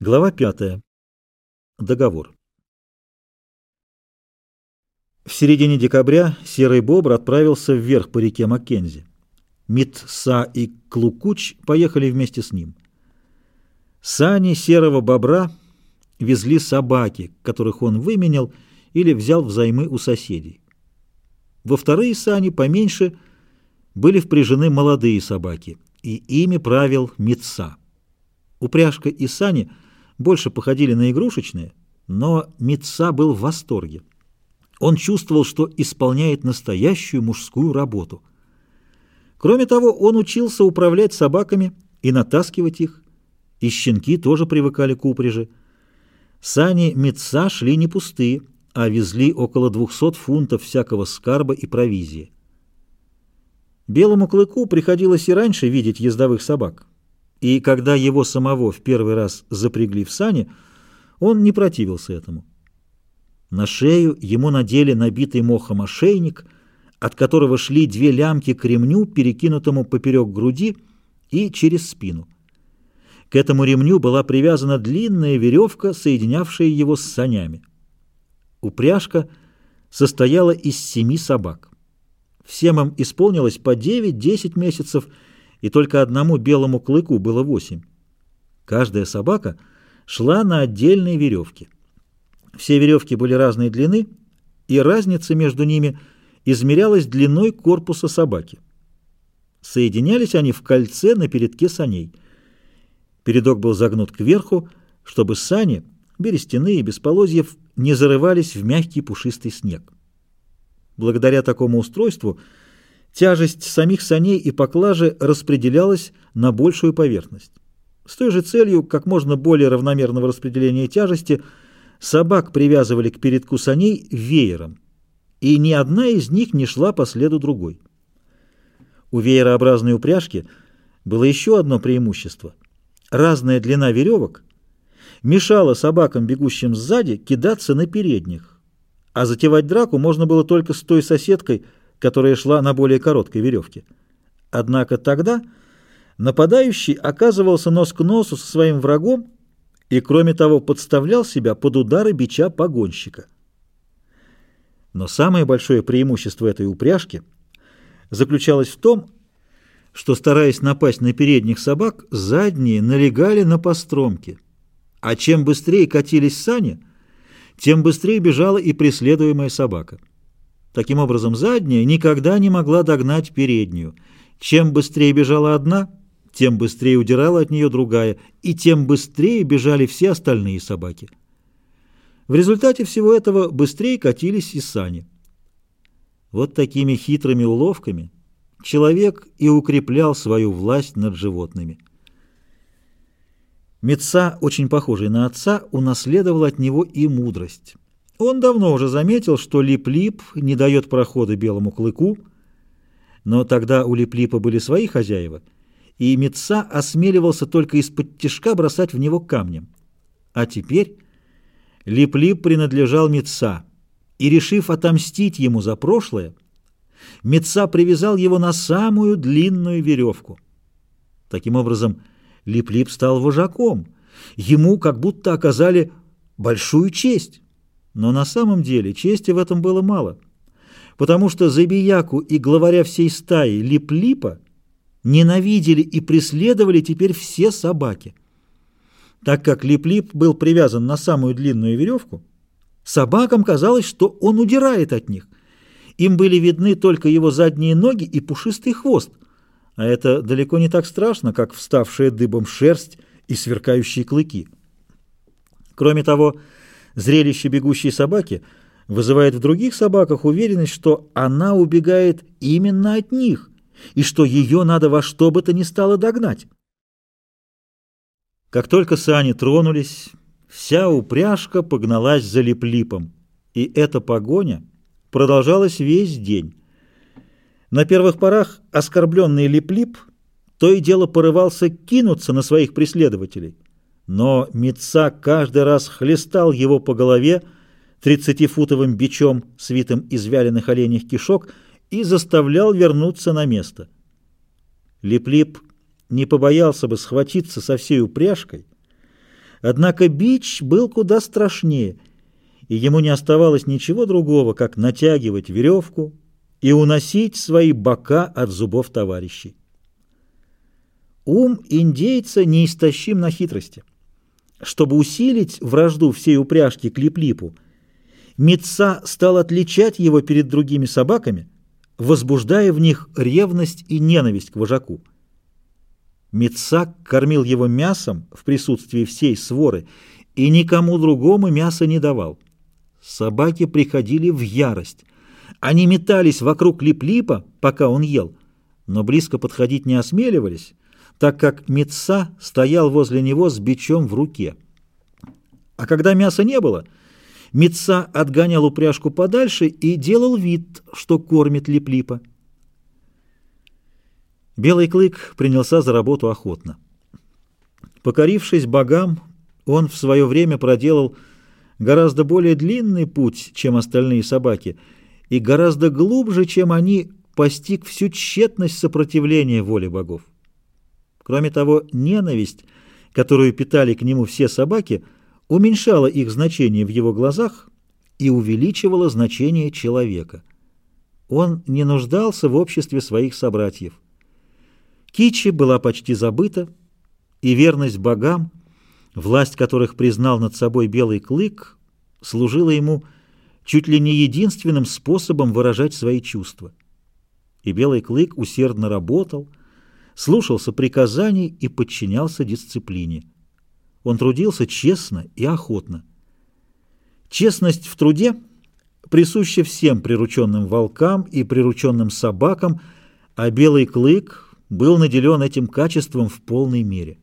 Глава 5. Договор. В середине декабря Серый Бобр отправился вверх по реке Маккензи. Мит-Са и Клукуч поехали вместе с ним. Сани Серого Бобра везли собаки, которых он выменял или взял взаймы у соседей. Во вторые сани, поменьше, были впряжены молодые собаки, и ими правил Мит-Са. Упряжка и сани больше походили на игрушечные, но Мит-Са был в восторге. Он чувствовал, что исполняет настоящую мужскую работу. Кроме того, он учился управлять собаками и натаскивать их, и щенки тоже привыкали к упряжи. Сани Мит-Са шли не пустые, а везли около 200 фунтов всякого скарба и провизии. Белому Клыку приходилось и раньше видеть ездовых собак, и когда его самого в первый раз запрягли в сани, он не противился этому. На шею ему надели набитый мохом ошейник, от которого шли 2 лямки к ремню, перекинутому поперек груди и через спину. К этому ремню была привязана длинная веревка, соединявшая его с санями. Упряжка состояла из 7 собак. Всем им исполнилось по 9-10 месяцев, и только одному Белому Клыку было 8. Каждая собака шла на отдельной веревке. Все веревки были разной длины, и разница между ними измерялась длиной корпуса собаки. Соединялись они в кольце на передке саней. Передок был загнут кверху, чтобы сани, берестяные, без полозьев, не зарывались в мягкий пушистый снег. Благодаря такому устройству тяжесть самих саней и поклажи распределялась на большую поверхность. С той же целью, как можно более равномерного распределения тяжести, собак привязывали к передку саней веером, и ни одна из них не шла по следу другой. У веерообразной упряжки было еще одно преимущество. Разная длина веревок мешала собакам, бегущим сзади, кидаться на передних, а затевать драку можно было только с той соседкой, которая шла на более короткой веревке. Однако тогда нападающий оказывался нос к носу со своим врагом и, кроме того, подставлял себя под удары бича погонщика. Но самое большое преимущество этой упряжки заключалось в том, что, стараясь напасть на передних собак, задние налегали на постромки, а чем быстрее катились сани, тем быстрее бежала и преследуемая собака. Таким образом, задняя никогда не могла догнать переднюю. Чем быстрее бежала одна, тем быстрее удирала от нее другая, и тем быстрее бежали все остальные собаки. В результате всего этого быстрее катились и сани. Вот такими хитрыми уловками человек и укреплял свою власть над животными. Мит-Са, очень похожий на отца, унаследовал от него и мудрость. Он давно уже заметил, что Лип-Лип не дает прохода Белому Клыку, но тогда у Лип-Липа были свои хозяева, и Мит-Са осмеливался только из-под-тишка бросать в него камнем. А теперь Лип-Лип принадлежал Мит-Са, и, решив отомстить ему за прошлое, Мит-Са привязал его на самую длинную веревку. Таким образом, Лип-Лип стал вожаком. Ему как будто оказали большую честь. Но на самом деле чести в этом было мало, потому что забияку и главаря всей стаи Лип-Липа ненавидели и преследовали теперь все собаки. Так как Лип-Лип был привязан на самую длинную веревку, собакам казалось, что он удирает от них. Им были видны только его задние ноги и пушистый хвост, а это далеко не так страшно, как вставшая дыбом шерсть и сверкающие клыки. Кроме того, зрелище бегущей собаки вызывает в других собаках уверенность, что она убегает именно от них, и что ее надо во что бы то ни стало догнать. Как только сани тронулись, вся упряжка погналась за Лип-Липом, и эта погоня продолжалась весь день. На первых порах оскорбленный Лип-Лип то и дело порывался кинуться на своих преследователей, но Мит-Са каждый раз хлестал его по голове 30-футовым бичом, свитым из вяленых оленьих кишок, и заставлял вернуться на место. Лип-Лип не побоялся бы схватиться со всей упряжкой, Однако бич был куда страшнее, и ему не оставалось ничего другого, как натягивать веревку и уносить свои бока от зубов товарищей. Ум индейца неистощим на хитрости. Чтобы усилить вражду всей упряжки к Лип-Липу, Мит-Са стал отличать его перед другими собаками, возбуждая в них ревность и ненависть к вожаку. Мит-Са кормил его мясом в присутствии всей своры и никому другому мяса не давал. Собаки приходили в ярость. Они метались вокруг Лип-Липа, пока он ел, но близко подходить не осмеливались, так как Мит-Са стоял возле него с бичом в руке. А когда мяса не было, Мит-Са отгонял упряжку подальше и делал вид, что кормит Лип-Липа. Белый клык принялся за работу охотно. Покорившись богам, он в свое время проделал гораздо более длинный путь, чем остальные собаки, и гораздо глубже, чем они, постиг всю тщетность сопротивления воле богов. Кроме того, ненависть, которую питали к нему все собаки, уменьшала их значение в его глазах и увеличивала значение человека. Он не нуждался в обществе своих собратьев. Кичи была почти забыта, и верность богам, власть которых признал над собой Белый клык, служила ему чуть ли не единственным способом выражать свои чувства. И Белый клык усердно работал, слушался приказаний и подчинялся дисциплине. Он трудился честно и охотно. Честность в труде присуща всем прирученным волкам и прирученным собакам, а Белый клык был наделен этим качеством в полной мере.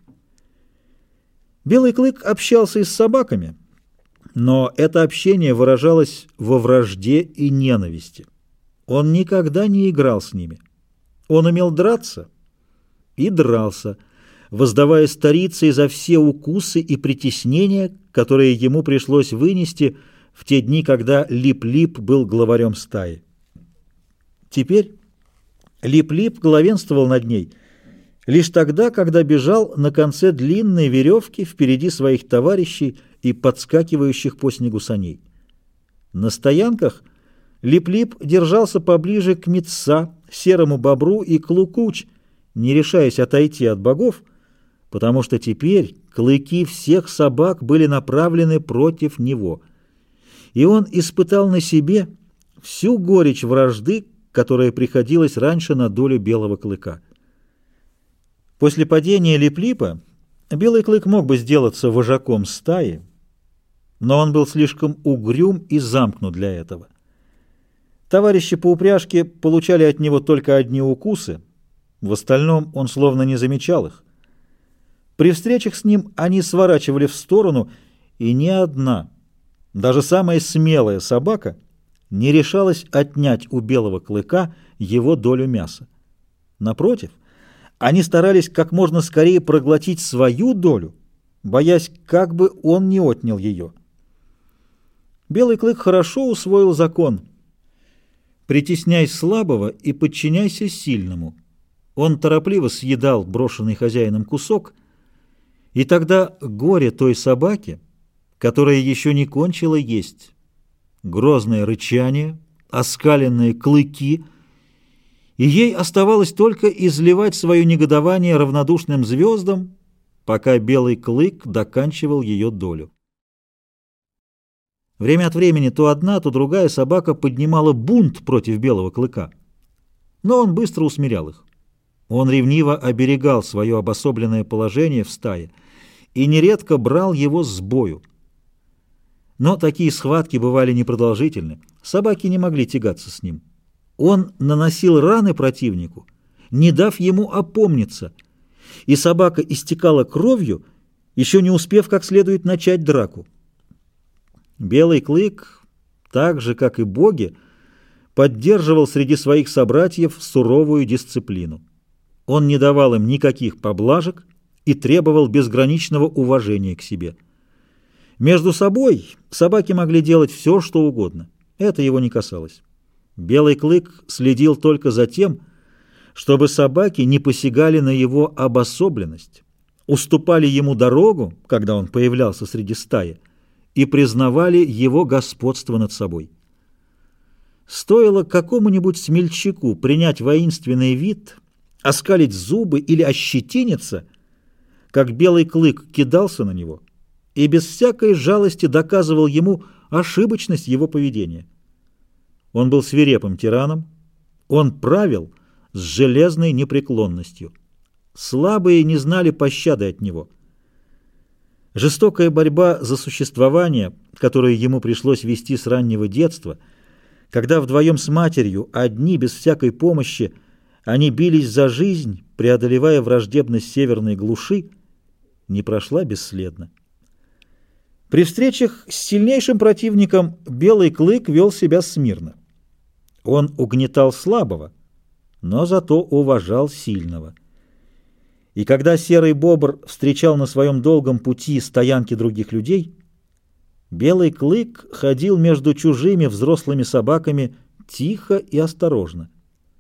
Белый клык общался и с собаками, но это общение выражалось во вражде и ненависти. Он никогда не играл с ними. Он умел драться и дрался, воздавая старицей за все укусы и притеснения, которые ему пришлось вынести в те дни, когда Лип-Лип был главарем стаи. Теперь Лип-Лип главенствовал над ней лишь тогда, когда бежал на конце длинной веревки впереди своих товарищей и подскакивающих по снегу саней. На стоянках Лип-Лип держался поближе к Мит-Са, Серому Бобру и Клукуч, не решаясь отойти от богов, потому что теперь клыки всех собак были направлены против него, и он испытал на себе всю горечь вражды, которая приходилась раньше на долю Белого клыка. После падения Лип-Липа Белый клык мог бы сделаться вожаком стаи, но он был слишком угрюм и замкнут для этого. Товарищи по упряжке получали от него только одни укусы, в остальном он словно не замечал их. При встречах с ним они сворачивали в сторону, и ни одна, даже самая смелая собака, не решалась отнять у Белого клыка его долю мяса. Напротив, они старались как можно скорее проглотить свою долю, боясь, как бы он не отнял ее. Белый клык хорошо усвоил закон: притесняй слабого и подчиняйся сильному. Он торопливо съедал брошенный хозяином кусок, и тогда горе той собаки, которая еще не кончила есть, грозное рычание, оскаленные клыки, и ей оставалось только изливать свое негодование равнодушным звездам, пока Белый клык доканчивал ее долю. Время от времени то одна, то другая собака поднимала бунт против Белого клыка, но он быстро усмирял их. Он ревниво оберегал свое обособленное положение в стае и нередко брал его с бою. Но такие схватки бывали непродолжительны, собаки не могли тягаться с ним. Он наносил раны противнику, не дав ему опомниться, и собака истекала кровью, еще не успев как следует начать драку. Белый клык, так же, как и боги, поддерживал среди своих собратьев суровую дисциплину. Он не давал им никаких поблажек и требовал безграничного уважения к себе. Между собой собаки могли делать все, что угодно. Это его не касалось. Белый клык следил только за тем, чтобы собаки не посягали на его обособленность. уступали ему дорогу, когда он появлялся среди стаи, и признавали его господство над собой. Стоило какому-нибудь смельчаку принять воинственный вид, оскалить зубы или ощетиниться, как белый клык кидался на него и без всякой жалости доказывал ему ошибочность его поведения. Он был свирепым тираном, он правил с железной непреклонностью. Слабые не знали пощады от него. Жестокая борьба за существование, которую ему пришлось вести с раннего детства, когда вдвоем с матерью, одни без всякой помощи, они бились за жизнь, преодолевая враждебность северной глуши, не прошла бесследно. При встречах с сильнейшим противником белый клык вел себя смирно. Он угнетал слабого, но зато уважал сильного. И когда серый бобр встречал на своем долгом пути стоянки других людей, белый клык ходил между чужими взрослыми собаками тихо и осторожно.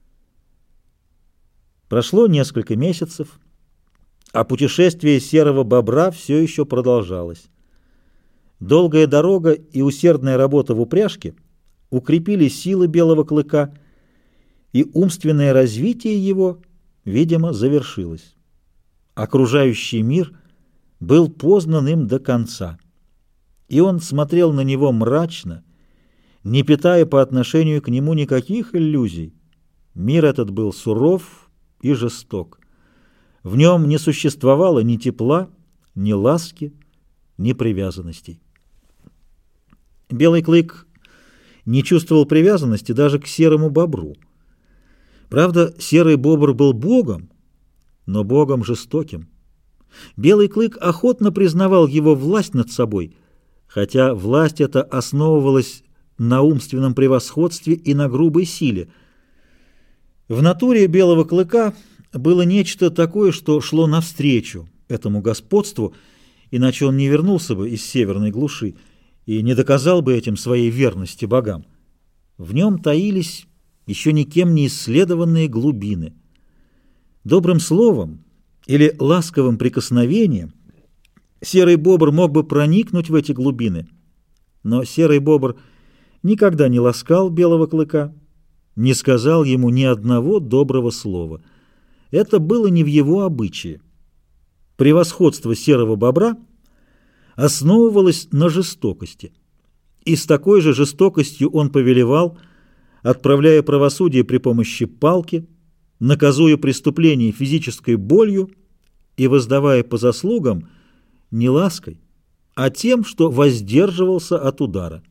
Прошло несколько месяцев, а путешествие серого бобра все еще продолжалось. Долгая дорога и усердная работа в упряжке укрепили силы белого клыка, и умственное развитие его, видимо, завершилось. Окружающий мир был познан им до конца, и он смотрел на него мрачно, не питая по отношению к нему никаких иллюзий. Мир этот был суров и жесток. В нем не существовало ни тепла, ни ласки, ни привязанностей. Белый клык не чувствовал привязанности даже к серому бобру. Правда, серый бобр был богом, но богом жестоким. Белый клык охотно признавал его власть над собой, хотя власть эта основывалась на умственном превосходстве и на грубой силе. В натуре белого клыка было нечто такое, что шло навстречу этому господству, иначе он не вернулся бы из северной глуши и не доказал бы этим своей верности богам. В нем таились еще никем не исследованные глубины. Добрым словом или ласковым прикосновением серый бобр мог бы проникнуть в эти глубины, но серый бобр никогда не ласкал белого клыка, не сказал ему ни одного доброго слова. Это было не в его обычае. Превосходство серого бобра основывалось на жестокости, и с такой же жестокостью он повелевал, отправляя правосудие при помощи палки, наказуя преступление физической болью и воздавая по заслугам не лаской, а тем, что воздерживался от удара.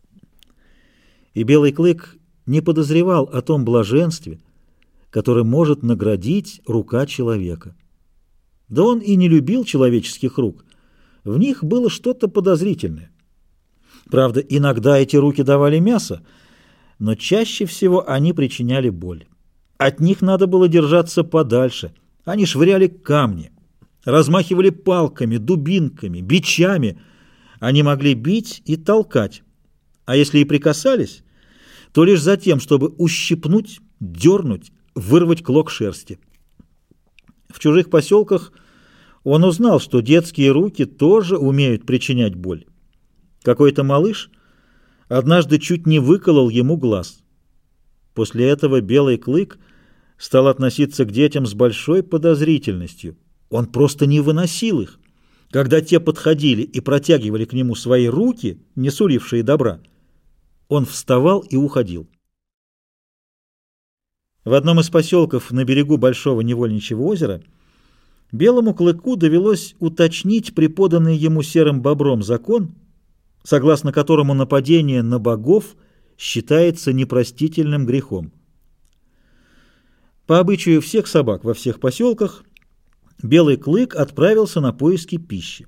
И белый клык не подозревал о том блаженстве, которое может наградить рука человека. Да он и не любил человеческих рук, в них было что-то подозрительное. Правда, иногда эти руки давали мясо, но чаще всего они причиняли боль. От них надо было держаться подальше. Они швыряли камни, размахивали палками, дубинками, бичами. Они могли бить и толкать, а если и прикасались, то лишь за тем, чтобы ущипнуть, дернуть, вырвать клок шерсти. В чужих поселках он узнал, что детские руки тоже умеют причинять боль. Какой-то малыш однажды чуть не выколол ему глаз. После этого белый клык стал относиться к детям с большой подозрительностью. Он просто не выносил их. Когда те подходили и протягивали к нему свои руки, не сулившие добра, он вставал и уходил. В одном из поселков на берегу Большого Невольничьего озера белому клыку довелось уточнить преподанный ему серым бобром закон, согласно которому нападение на богов считается непростительным грехом. По обычаю всех собак во всех поселках белый клык отправился на поиски пищи.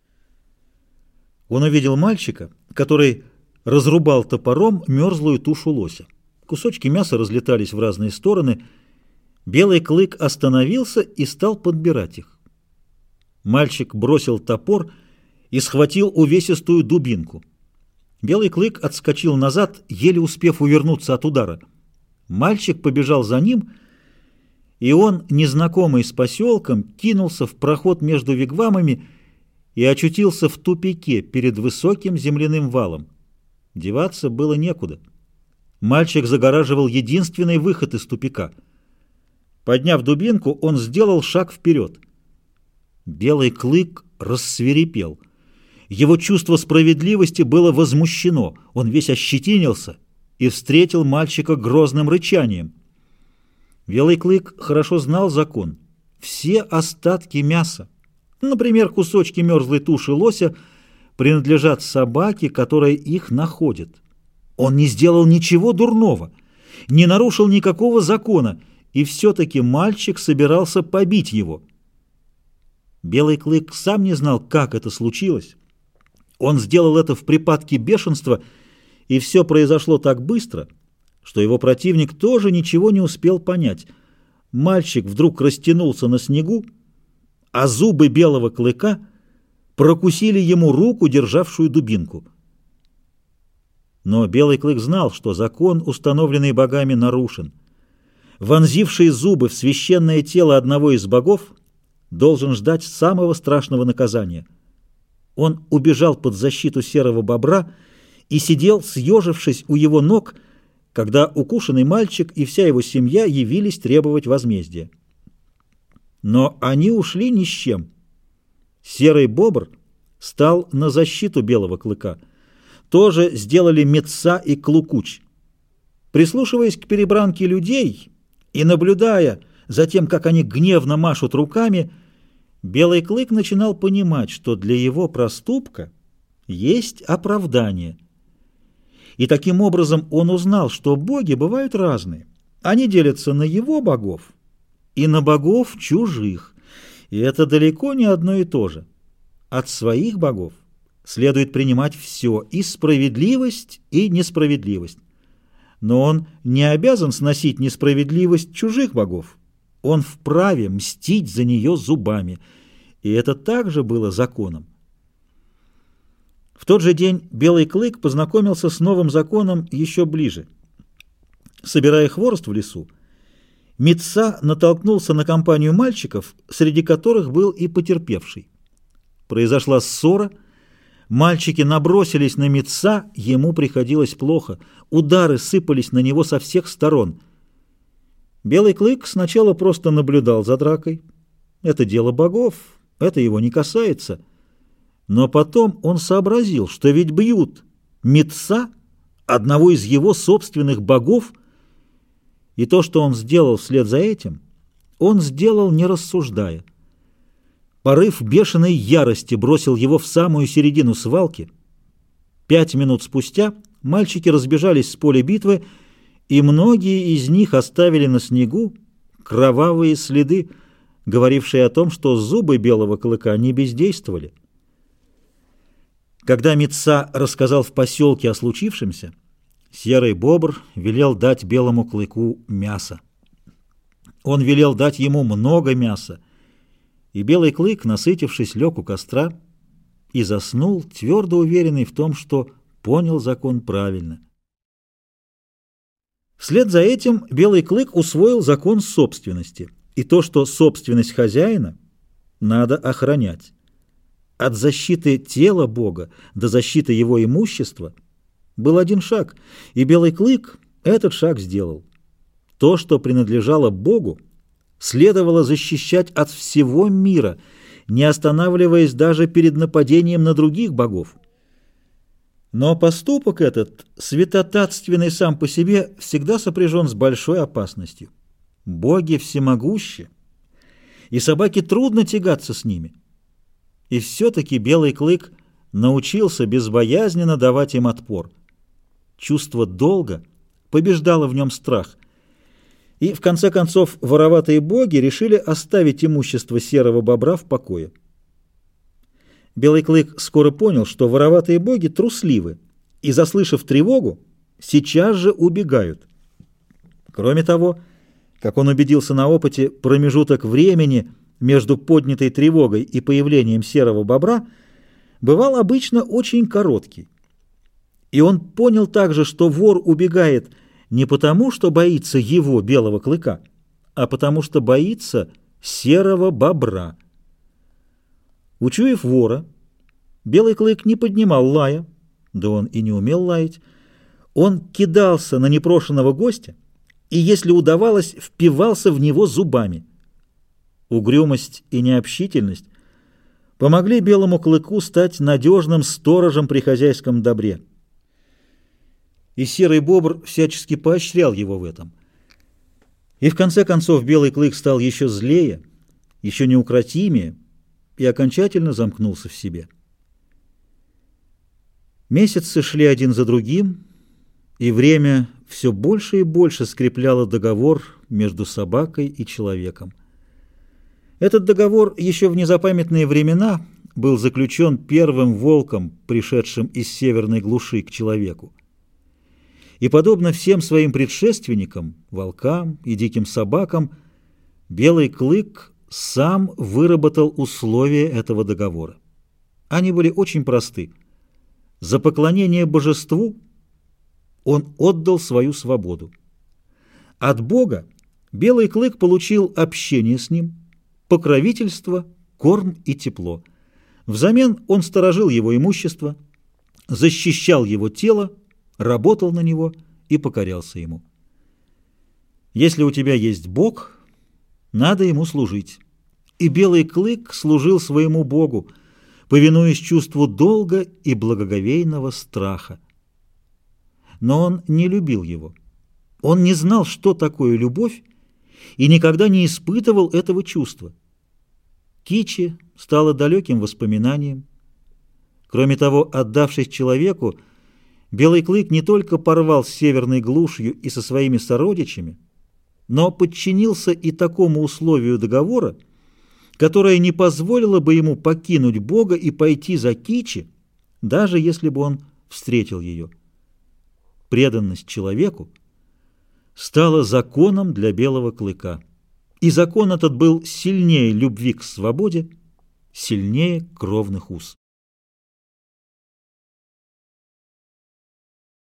Он увидел мальчика, который разрубал топором мерзлую тушу лося. Кусочки мяса разлетались в разные стороны. Белый клык остановился и стал подбирать их. Мальчик бросил топор и схватил увесистую дубинку. Белый клык отскочил назад, еле успев увернуться от удара. Мальчик побежал за ним и он, незнакомый с поселком, кинулся в проход между вигвамами и очутился в тупике перед высоким земляным валом. Деваться было некуда. Мальчик загораживал единственный выход из тупика. Подняв дубинку, он сделал шаг вперед. Белый клык рассвирепел. Его чувство справедливости было возмущено. Он весь ощетинился и встретил мальчика грозным рычанием. Белый клык хорошо знал закон. Все остатки мяса, например, кусочки мерзлой туши лося, принадлежат собаке, которая их находит. Он не сделал ничего дурного, не нарушил никакого закона, и все-таки мальчик собирался побить его. Белый клык сам не знал, как это случилось. Он сделал это в припадке бешенства, и все произошло так быстро, что его противник тоже ничего не успел понять. Мальчик вдруг растянулся на снегу, а зубы белого клыка прокусили ему руку, державшую дубинку. Но белый клык знал, что закон, установленный богами, нарушен. Вонзивший зубы в священное тело одного из богов должен ждать самого страшного наказания. Он убежал под защиту серого бобра и сидел, съежившись у его ног, когда укушенный мальчик и вся его семья явились требовать возмездия. Но они ушли ни с чем. Серый бобр стал на защиту белого клыка. Тоже сделали Мит-Са и Клукуч. Прислушиваясь к перебранке людей и наблюдая за тем, как они гневно машут руками, белый клык начинал понимать, что для его проступка есть оправдание. И таким образом он узнал, что боги бывают разные. Они делятся на его богов и на богов чужих. И это далеко не одно и то же. От своих богов следует принимать все, и справедливость, и несправедливость. Но он не обязан сносить несправедливость чужих богов. Он вправе мстить за нее зубами. И это также было законом. В тот же день белый клык познакомился с новым законом еще ближе. Собирая хворост в лесу, Мит-Са натолкнулся на компанию мальчиков, среди которых был и потерпевший. Произошла ссора, мальчики набросились на Мит-Са, ему приходилось плохо, удары сыпались на него со всех сторон. Белый клык сначала просто наблюдал за дракой. Это дело богов, это его не касается. Но потом он сообразил, что ведь бьют Мит-Са, одного из его собственных богов, и то, что он сделал вслед за этим, он сделал не рассуждая. Порыв бешеной ярости бросил его в самую середину свалки. 5 минут спустя мальчики разбежались с поля битвы, и многие из них оставили на снегу кровавые следы, говорившие о том, что зубы белого клыка не бездействовали. Когда Мит-Са рассказал в поселке о случившемся, серый бобр велел дать белому клыку мясо. Он велел дать ему много мяса, и белый клык, насытившись, лег у костра и заснул, твердо уверенный в том, что понял закон правильно. Вслед за этим белый клык усвоил закон собственности и то, что собственность хозяина надо охранять. От защиты тела Бога до защиты его имущества был один шаг, и белый клык этот шаг сделал. То, что принадлежало Богу, следовало защищать от всего мира, не останавливаясь даже перед нападением на других богов. Но поступок этот, святотатственный сам по себе, всегда сопряжен с большой опасностью. Боги всемогущи, и собаке трудно тягаться с ними. И все-таки белый клык научился безбоязненно давать им отпор. Чувство долга побеждало в нем страх. И, в конце концов, вороватые боги решили оставить имущество серого бобра в покое. Белый клык скоро понял, что вороватые боги трусливы, и, заслышав тревогу, сейчас же убегают. Кроме того, как он убедился на опыте, промежуток времени между поднятой тревогой и появлением серого бобра бывал обычно очень короткий. И он понял также, что вор убегает не потому, что боится его, белого клыка, а потому что боится серого бобра. Учуяв вора, Белый клык не поднимал лая, да он и не умел лаять. Он кидался на непрошенного гостя и, если удавалось, впивался в него зубами. Угрюмость и необщительность помогли Белому клыку стать надежным сторожем при хозяйском добре. И серый бобр всячески поощрял его в этом. И в конце концов Белый клык стал еще злее, еще неукротимее и окончательно замкнулся в себе. Месяцы шли один за другим, и время все больше и больше скрепляло договор между собакой и человеком. Этот договор еще в незапамятные времена был заключен первым волком, пришедшим из северной глуши к человеку. И, подобно всем своим предшественникам, волкам и диким собакам, Белый клык сам выработал условия этого договора. Они были очень просты. За поклонение божеству он отдал свою свободу. От Бога Белый клык получил общение с ним, покровительство, корм и тепло. Взамен он сторожил его имущество, защищал его тело, работал на него и покорялся ему. Если у тебя есть Бог, надо ему служить. И Белый клык служил своему Богу, повинуясь чувству долга и благоговейного страха. Но он не любил его. Он не знал, что такое любовь, и никогда не испытывал этого чувства. Кичи стало далеким воспоминанием. Кроме того, отдавшись человеку, Белый клык не только порвал с северной глушью и со своими сородичами, но подчинился и такому условию договора, которое не позволило бы ему покинуть Бога и пойти за Кичи, даже если бы он встретил ее. Преданность человеку стала законом для Белого клыка, и закон этот был сильнее любви к свободе, сильнее кровных уз.